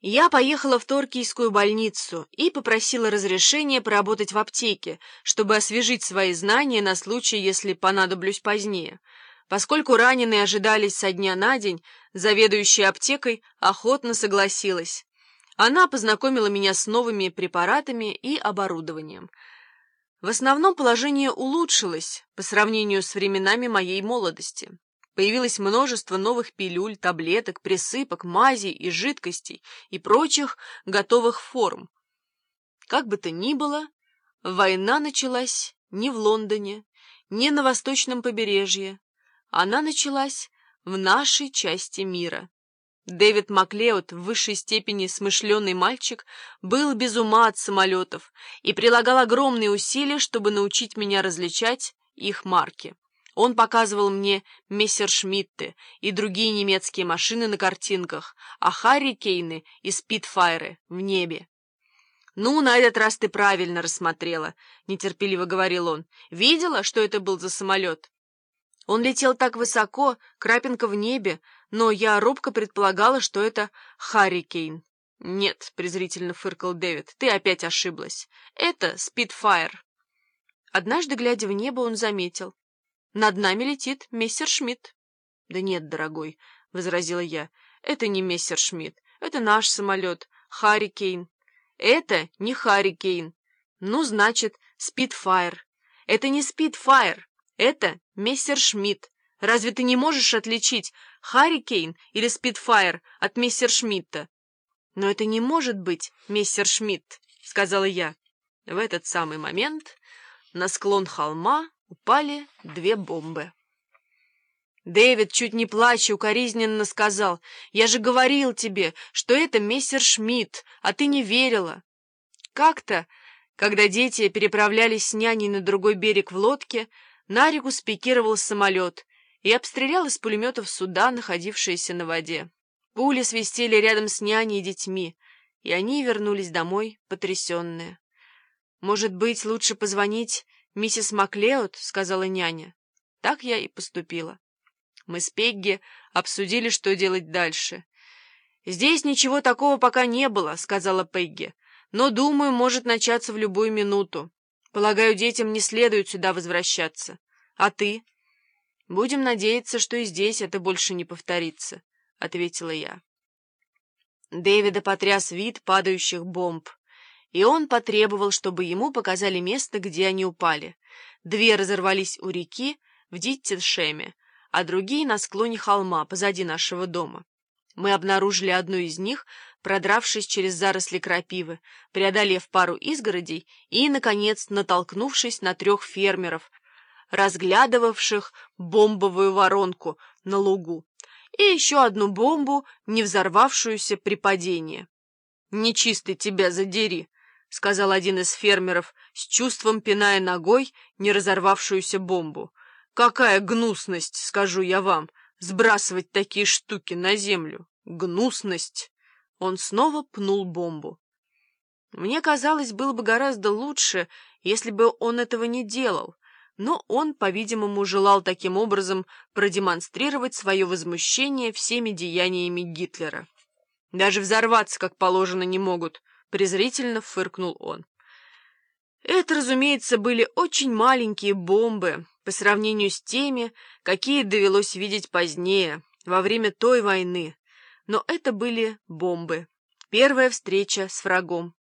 Я поехала в Торкийскую больницу и попросила разрешения поработать в аптеке, чтобы освежить свои знания на случай, если понадоблюсь позднее. Поскольку раненые ожидались со дня на день, заведующая аптекой охотно согласилась. Она познакомила меня с новыми препаратами и оборудованием. В основном положение улучшилось по сравнению с временами моей молодости. Появилось множество новых пилюль, таблеток, присыпок, мазей и жидкостей и прочих готовых форм. Как бы то ни было, война началась не в Лондоне, не на восточном побережье. Она началась в нашей части мира. Дэвид Маклеод, в высшей степени смышленый мальчик, был без ума от самолетов и прилагал огромные усилия, чтобы научить меня различать их марки. Он показывал мне Мессершмитты и другие немецкие машины на картинках, а Харрикейны и Спитфайры в небе. «Ну, на этот раз ты правильно рассмотрела», — нетерпеливо говорил он. «Видела, что это был за самолет?» Он летел так высоко, крапинка в небе, но я робко предполагала, что это Харрикейн. «Нет», — презрительно фыркал Дэвид, — «ты опять ошиблась. Это Спитфайр». Однажды, глядя в небо, он заметил: «Над нами летит Мессершмитт». «Да нет, дорогой», — возразила я, — «это не Мессершмитт, это наш самолет, Харрикейн». «Это не Харрикейн». «Ну, значит, Спитфайр». «Это не Спитфайр, это Мессершмитт. Разве ты не можешь отличить Харрикейн или Спитфайр от Мессершмитта?» «Но это не может быть Мессершмитт», — сказала я. В этот самый момент на склон холма упали две бомбы. Дэвид, чуть не плача, укоризненно сказал: «Я же говорил тебе, что это Мессершмитт, а ты не верила». Как-то, когда дети переправлялись с няней на другой берег в лодке, на реку спикировал самолет и обстрелял из пулеметов суда, находившиеся на воде. Пули свистели рядом с няней и детьми, и они вернулись домой потрясенные. «Может быть, лучше позвонить миссис Маклеод?» — сказала няня. Так я и поступила. Мы с Пегги обсудили, что делать дальше. «Здесь ничего такого пока не было», — сказала Пегги, «но, думаю, может начаться в любую минуту. Полагаю, детям не следует сюда возвращаться. А ты?» «Будем надеяться, что и здесь это больше не повторится», — ответила я. Дэвида потряс вид падающих бомб, и он потребовал, чтобы ему показали место, где они упали. Две разорвались у реки в Диттишеме, а другие на склоне холма позади нашего дома. Мы обнаружили одну из них, продравшись через заросли крапивы, преодолев пару изгородей и, наконец, натолкнувшись на 3 фермеров, разглядывавших бомбовую воронку на лугу, и еще одну бомбу, не взорвавшуюся при падении. «Нечистый тебя задери», — сказал один из фермеров, с чувством пиная ногой не разорвавшуюся бомбу. «Какая гнусность, скажу я вам, сбрасывать такие штуки на землю! Гнусность!» Он снова пнул бомбу. Мне казалось, было бы гораздо лучше, если бы он этого не делал, но он, по-видимому, желал таким образом продемонстрировать свое возмущение всеми деяниями Гитлера. «Даже взорваться, как положено, не могут», — презрительно фыркнул он. Это, разумеется, были очень маленькие бомбы по сравнению с теми, какие довелось видеть позднее, во время той войны. Но это были бомбы. Первая встреча с врагом.